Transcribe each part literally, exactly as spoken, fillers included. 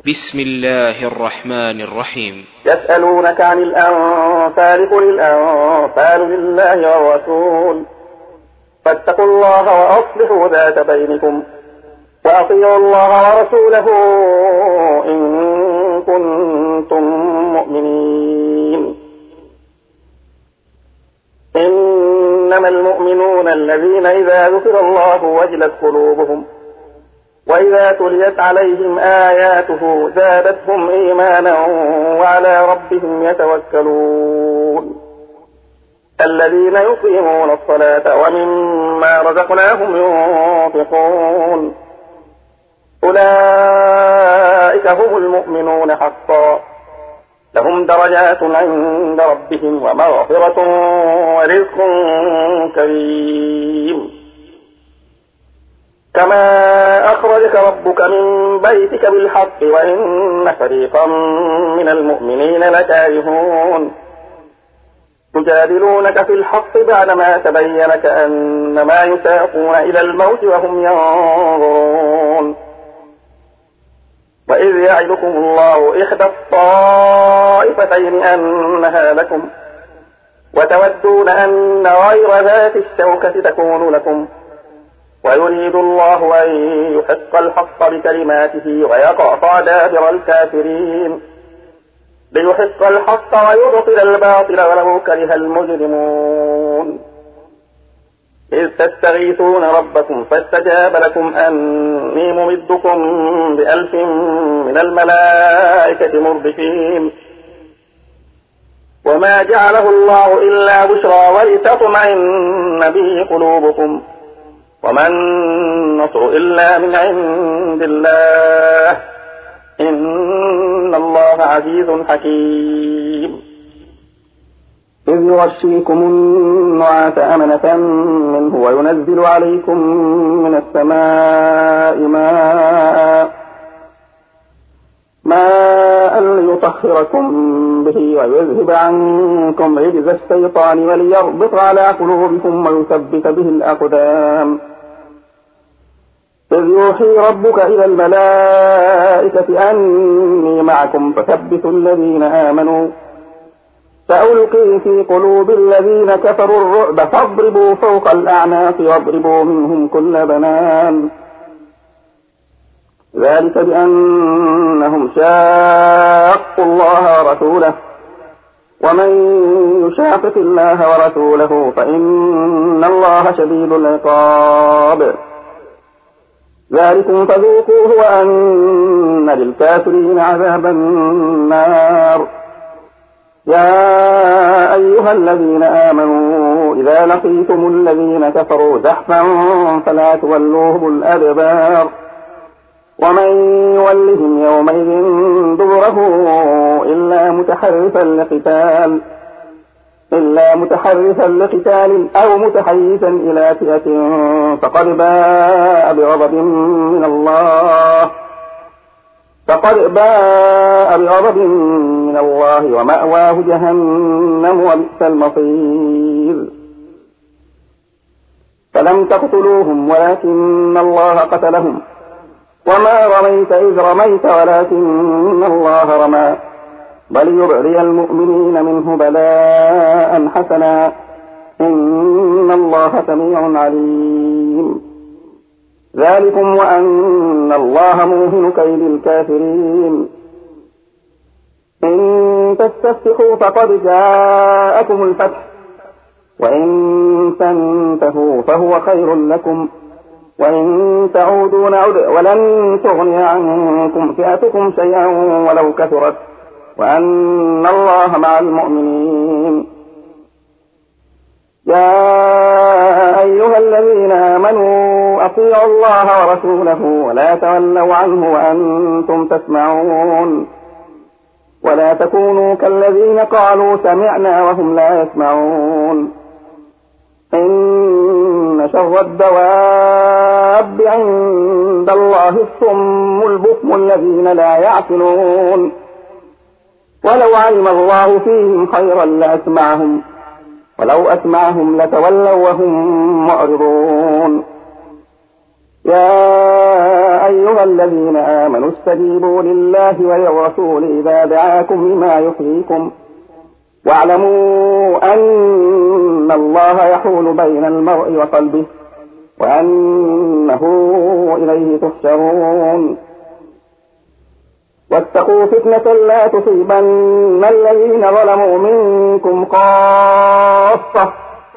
بسم الله الرحمن الرحيم. يسألونك عن الأنفال قل الأنفال لله والرسول فاتقوا الله وأصلحوا ذات بينكم وأطيعوا الله ورسوله إن كنتم مؤمنين. إنما المؤمنون الذين إذا ذكر الله وجلت قلوبهم وإذا تليت عليهم آياته زادتهم إيمانا وعلى ربهم يتوكلون. الذين يقيمون الصلاة ومما رزقناهم ينفقون أولئك هم المؤمنون حقا لهم درجات عند ربهم ومغفرة ورزق كريم. كما أخرجك ربك من بيتك بالحق وإن فريقا من المؤمنين لكارهون يجادلونك في الحق بعدما تبين كأنما يساقون إلى الموت وهم ينظرون. وإذ يعدكم الله إحدى الطائفتين أنها لكم وتودون أن غير ذات الشوكة تكون لكم ويريد الله أن يحق الحق بكلماته ويقطع دابر الكافرين ليحق الحق ويبطل الباطل ولو كره المجرمون. إذ تستغيثون ربكم فاستجاب لكم أني ممدكم بألف من الملائكة مردفين وما جعله الله إلا بشرى ولتطمئن به قلوبكم وما النصر إلا من عند الله إن الله عزيز حكيم. إذ يغشيكم النعاس أمنة منه وينزل عليكم من السماء ماء ماء ليطهركم به ويذهب عنكم رجز الشيطان وليربط على قلوبكم ويثبت به الأقدام. إذ يوحي ربك إلى الملائكة أني معكم فثبتوا الذين آمنوا سألقي في قلوب الذين كفروا الرعب فاضربوا فوق الأعناق واضربوا منهم كل بنان ذلك بأنهم شاقوا الله ورسوله ومن يشاقق الله ورسوله فإن الله شديد العقاب. ذلكم فذوقوه وأن للكافرين عذاب النار. يا أيها الذين آمنوا إذا لقيتم الذين كفروا زحفا فلا تولوهم الأدبار ومن يولهم يومئذ دبره إلا متحرفا لقتال إلا متحرفا لقتال أو متحيزا إلى فئة فقد باء بغضب من الله فقد باء بغضب من الله ومأواه جهنم وبئس المصير. فلم تقتلوهم ولكن الله قتلهم وما رميت إذ رميت ولكن الله رمى بل يبري المؤمنين منه بلاء حسنا إن الله سميع عليم. ذلكم وأن الله موهن كيد الكافرين. إن تستفتحوا فقد جاءكم الفتح وإن تنتهوا فهو خير لكم وإن تعودوا نعد ولن تغني عنكم فئتكم شيئا ولو كثرت وأن الله مع المؤمنين. يا أيها الذين آمنوا أطيعوا الله ورسوله ولا تولوا عنه وأنتم تسمعون ولا تكونوا كالذين قالوا سمعنا وهم لا يسمعون. إن شر الدواب عند الله الصم البكم الذين لا يعقلون ولو علم الله فيهم خيرا لأسمعهم ولو أسمعهم لتولوا وهم معرضون. يا أيها الذين آمنوا استجيبوا لله وللرسول إذا دعاكم لما يحييكم واعلموا أن الله يحول بين المرء وقلبه وأنه إليه تحشرون واتقوا فتنة لا تصيبن الذين ظلموا منكم خاصة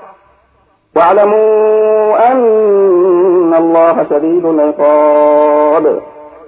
واعلموا أن الله شديد العقاب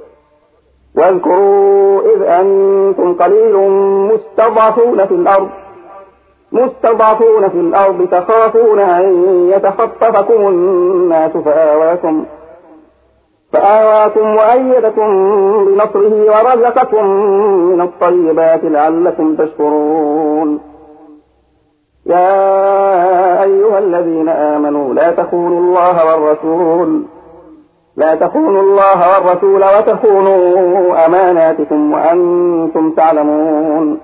واذكروا إذ أنتم قليل مستضعفون في الأرض مستضعفون في الأرض تخافون أن يتخطفكم الناس فآواكم فآواكم وأيدكم بنصره ورزقكم من الطيبات لعلكم تشكرون يا أيها الذين آمنوا لا تخونوا الله والرسول لا تخونوا الله والرسول وتخونوا أماناتكم وأنتم تعلمون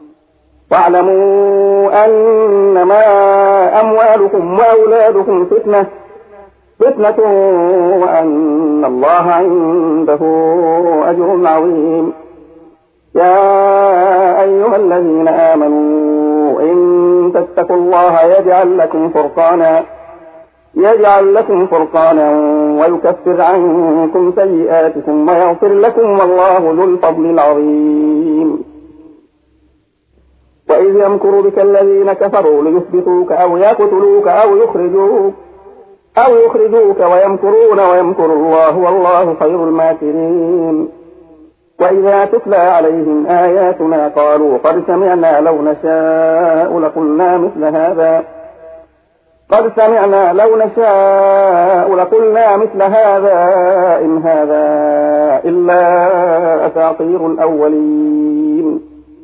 واعلموا أنما أموالكم وأولادكم فتنة فتنة وأن الله عنده أجر عظيم يا أيها الذين آمنوا إن تتقوا الله يجعل لكم فرقانا يجعل لكم فرقانا ويكفر عنكم سيئاتكم ويغفر لكم والله ذو الفضل العظيم وإذ يمكر بك الذين كفروا ليثبتوك أو يقتلوك أو يخرجوك أو يخرجوك ويمكرون ويمكر الله والله خير الماكرين وإذا تتلى عليهم آياتنا قالوا قد سمعنا لو نشاء لقلنا مثل هذا قد سمعنا لو نشاء لقلنا مثل هذا إن هذا إلا أساطير الأولين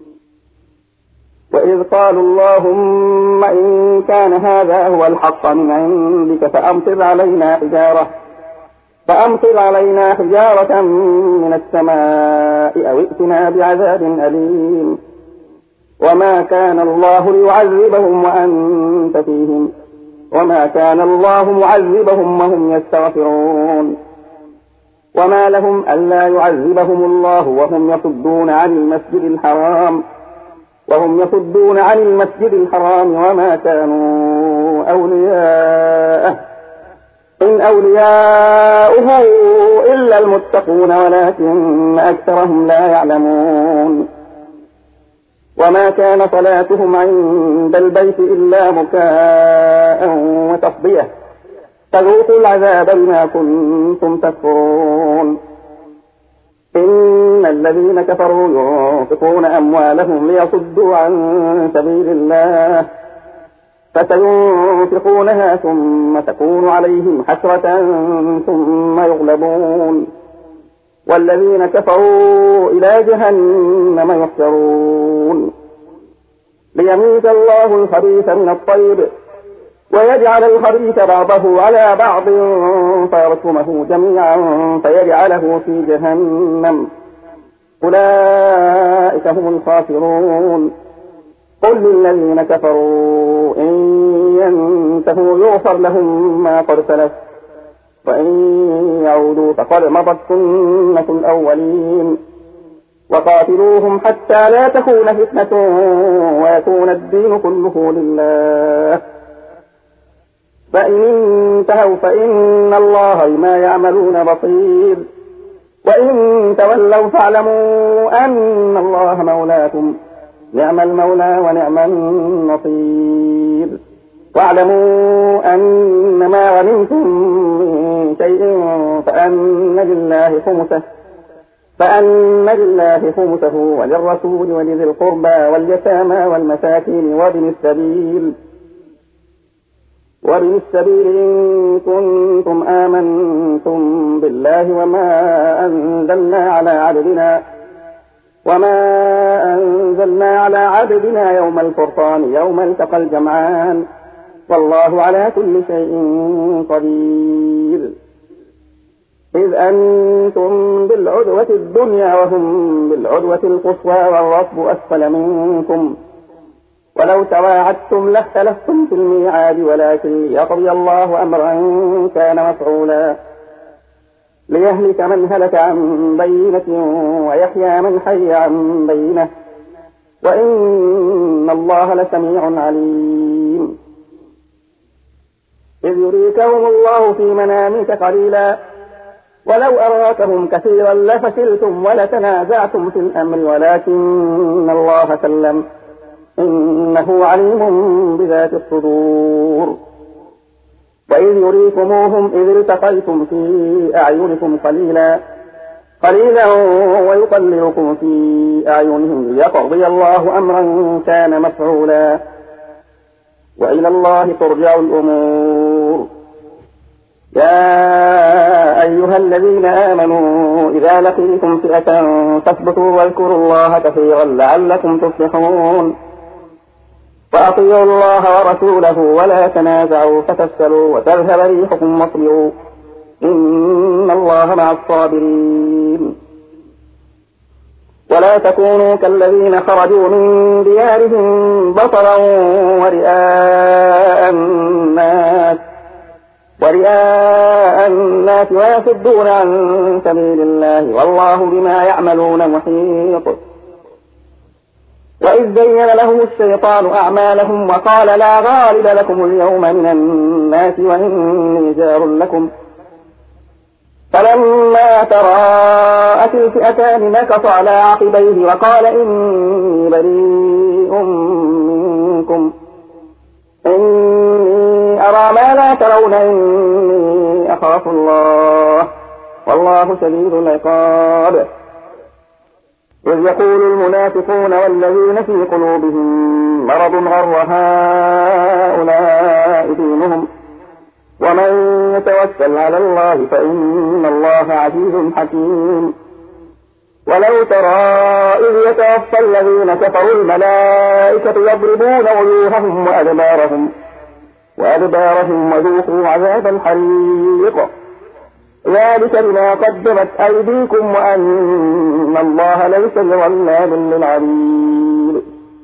وإذ قالوا اللهم إن كان هذا هو الحق من عندك فأمطر علينا حجارة فأمطر علينا حجارة من السماء أو ائتنا بعذاب أليم وما كان الله ليعذبهم وأنت فيهم وما كان الله معذبهم وهم يستغفرون وما لهم ألا يعذبهم الله وهم يصدون عن المسجد الحرام وهم يصدون عن المسجد الحرام وما كانوا أولياءه إن أولياؤه إلا المتقون ولكن أكثرهم لا يعلمون وما كان صلاتهم عند البيت إلا مكاء وتصدية فذوقوا العذاب بما كنتم تكفرون إن الذين كفروا ينفقون أموالهم ليصدوا عن سبيل الله فسينفقونها ثم تكون عليهم حسرة ثم يغلبون والذين كفروا إلى جهنم يحشرون ليميز الله الخبيث من الطيب ويجعل الخبيث بعضه على بعض فيركمه جميعا فيجعله في جهنم أولئك هم الخاسرون قل للذين كفروا إن ينتهوا يغفر لهم ما قد سلف وإن يعودوا فقد مضت سنة الأولين وقاتلوهم حتى لا تكون فتنة ويكون الدين كله لله فإن انتهوا فإن الله بما يعملون بصير وإن تولوا فاعلموا أن الله مولاكم نعم المولى ونعم النصير واعلموا أن ما غنمتم من شيء فأن لله خمسه فأن لله خمسه وللرسول ولذي القربى واليتامى والمساكين وابن السبيل وابن السبيل إن كنتم آمنتم بالله وما أنزلنا على عبدنا وما أنزلنا على عبدنا يوم الفرقان يوم التقى الجمعان والله على كل شيء قدير إذ أنتم بالعدوة الدنيا وهم بالعدوة القصوى والركب أسفل منكم ولو تواعدتم لاختلفتم في الميعاد ولكن ليقضي الله أمرا كان مفعولا ليهلك من هلك عن بينة ويحيى من حي عن بينة وإن الله لسميع عليم. إذ يريكهم الله في منامك قليلا ولو أراكهم كثيرا لفشلتم ولتنازعتم في الأمر ولكن الله سلم إنه عليم بذات الصدور. وإذ يريكموهم إذ التقيتم في أعينكم قليلا قليلا ويقللكم في أعينهم ليقضي الله أمرا كان مفعولا وإلى الله ترجع الأمور. يا أيها الذين آمنوا إذا لقيتم فئة فاثبتوا واذكروا الله كثيرا لعلكم تفلحون. وأطيعوا الله ورسوله ولا تنازعوا فتفشلوا وتذهب ريحكم واصبروا إن الله مع الصابرين. ولا تكونوا كالذين خرجوا من ديارهم بطرا ورئاء الناس ورئاء الناس ويصدون عن سبيل الله والله بما يعملون محيط. وإذ زين لهم الشيطان أعمالهم وقال لا غالب لكم اليوم من الناس وإني جار لكم فلما تراءت الفئتان نكص على عقبيه وقال إني بريء منكم إني أرى ما لا ترون إني أخاف الله والله شديد العقاب. إذ يقول المنافقون والذين في قلوبهم مرض غر هؤلاء دينهم ومن يتوكل على الله فإن الله عزيز حكيم. ولو ترى إذ يتوفى الذين كفروا الملائكة يضربون وجوههم وأدبارهم وأدبارهم وذوقوا عذاب الحريق ذلك بما قدمت أيديكم وأن الله ليس بظلام للعبيد.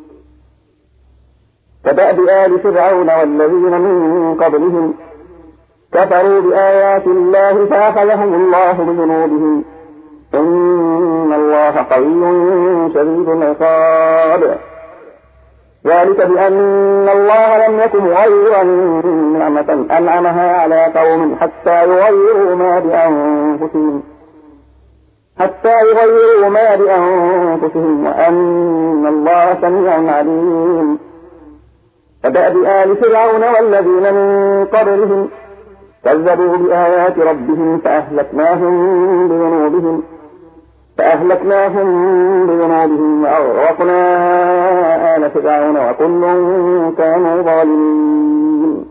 كدأب آل فرعون والذين من قبلهم كفروا بآيات الله فأخذهم الله بذنوبهم إن الله قوي شديد العقاب. ذلك بأن الله لم يكن مغيرا نعمة أنعمها على قوم حتى يغيروا ما بأنفسهم حتى يغيروا ما بأنفسهم وأن الله سميع عليم. كدأب آل فرعون والذين من قبلهم كذبوا بآيات ربهم فأهلكناهم بذنوبهم فأهلكناهم بذنوبهم وأغرقنا آل فرعون وكل كانوا ظالمين.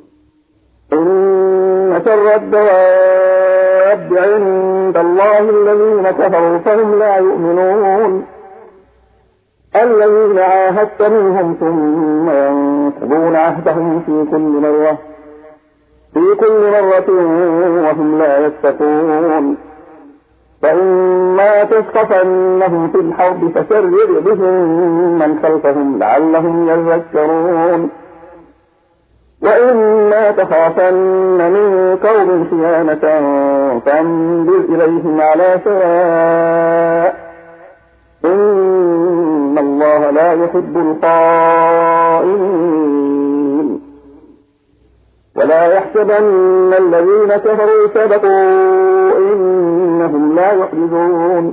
إن شر الدواب عند الله الذين كفروا فهم لا يؤمنون الذين عاهدت منهم ثم ينقضون عهدهم في كل مرة في كل مرة وهم لا يتقون. فإما تثقفنهم في الحرب فشرد بهم من خلفهم لعلهم يذكرون. وإما تخافن من قوم خيانة فانبذ إليهم على سواء إن الله لا يحب الخائنين. ولا يحسبن الذين كفروا سبقوا إنهم لا يحجزون.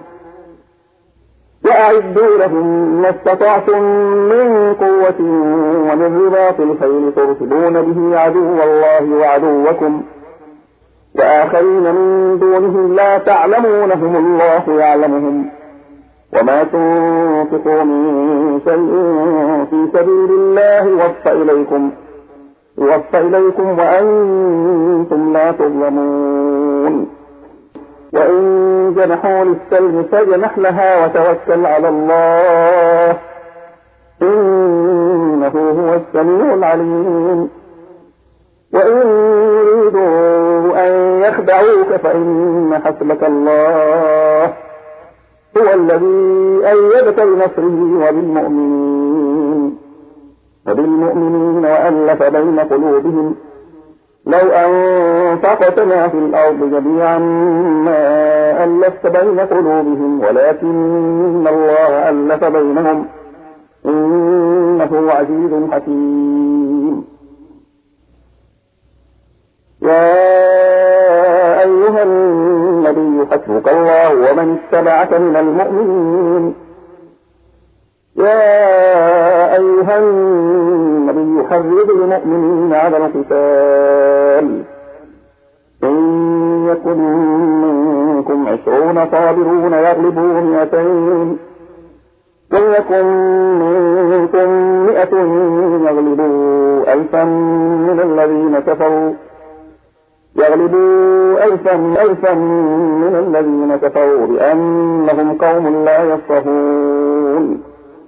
وأعدوا لهم ما استطعتم من قوة ومن رباط الخيل ترهبون به عدو الله وعدوكم وآخرين من دونهم لا تعلمونهم الله يعلمهم وما تنفقوا من شيء في سبيل الله يوفى إليكم يوفى إليكم وأنتم لا تظلمون. وإن جنحوا للسلم فاجنح لها وتوكل على الله إنه هو السميع العليم. وإن يريدوا أن يخدعوك فإن حسبك الله هو الذي أيدك بنصره وبالمؤمنين وبالمؤمنين وألف بين قلوبهم لو أنفقت ما في الأرض جميعا ما ألفت بين قلوبهم ولكن الله ألف بينهم إنه عزيز حكيم. يا أيها النبي حسبك الله ومن اتبعك من المؤمنين. يا أيها النبي حرض المؤمنين على القتال إن يكن منكم عشرون صابرون يغلبوا مئتين وإن يكن منكم مئة يغلبوا ألفا من الذين كفروا يغلبوا ألفا ألفا من الذين كفروا بأنهم قوم لا يفقهون.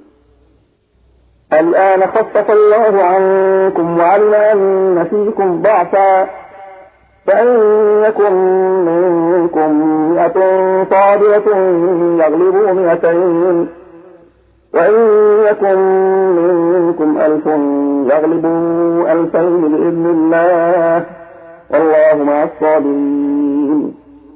الآن خفف الله عنكم وعلم أن فيكم ضعفا فإن يكن منكم مئة صابرة يغلبوا مئتين وإن يكن منكم ألف يغلبوا ألفين بإذن الله والله مع الصابرين.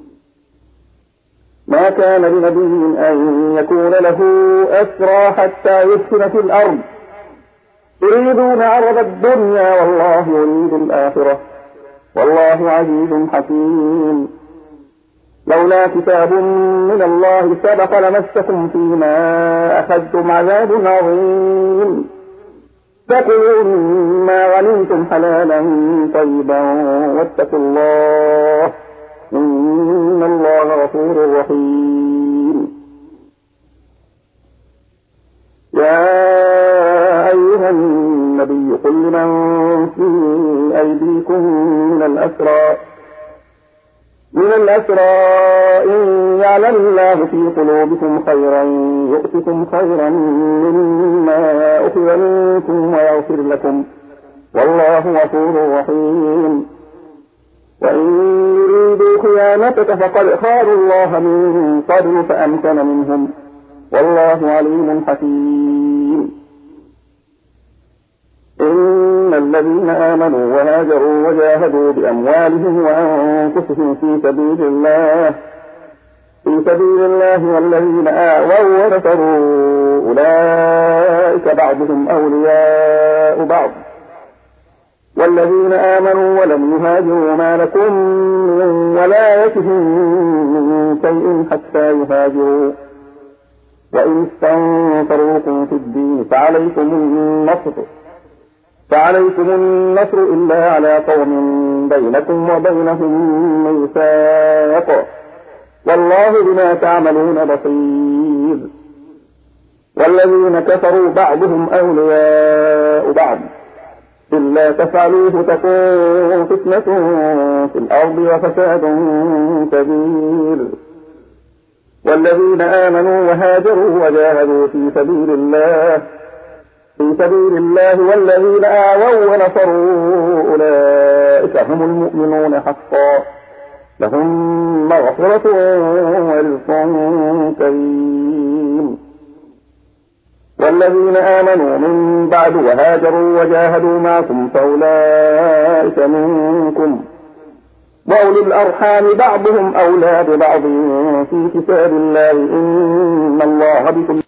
ما كان لنبي أن يكون له أسرى حتى يسكن في الأرض يريدون عرض الدنيا والله يريد الآخرة والله عزيز حكيم. لولا كتاب من الله سبق لمسكم فيما أخذتم عذاب عظيم. فكلوا مما غنمتم حلالا طيبا واتقوا الله إن الله غفور رحيم. يا أيها النبي قل لمن في أيديكم من الأسرى من الأسرى إن يعلم الله في قلوبكم خيرا يؤتكم خيرا مما أخذ منكم ويغفر لكم والله غفور رحيم. وإن يريدوا خيانتك فقد خانوا الله من قبل فأمكن منهم والله عليم حكيم. إن الذين آمنوا وهاجروا وجاهدوا بأموالهم وأنفسهم في سبيل الله في سبيل الله والذين آووا ونصروا أولئك بعضهم أولياء بعض والذين آمنوا ولم يهاجروا ما لكم من ولايتهم من شيء حتى يهاجروا وإن استنصروكم في الدين فعليكم النصر فعليكم النصر إلا على قوم بينكم وبينهم ميثاق والله بما تعملون بصير. والذين كفروا بعضهم أولياء بعض إلا تفعلوه تكون فتنة في الأرض وفساد كبير. والذين آمنوا وهاجروا وجاهدوا في سبيل الله في سبيل الله والذين آووا ونصروا أولئك هم المؤمنون حقا لهم مغفرة ورزق كريم. والذين آمنوا من بعد وهاجروا وجاهدوا معكم فأولئك منكم وأولي الأرحام بعضهم أولى ببعض في كتاب الله إن الله بكم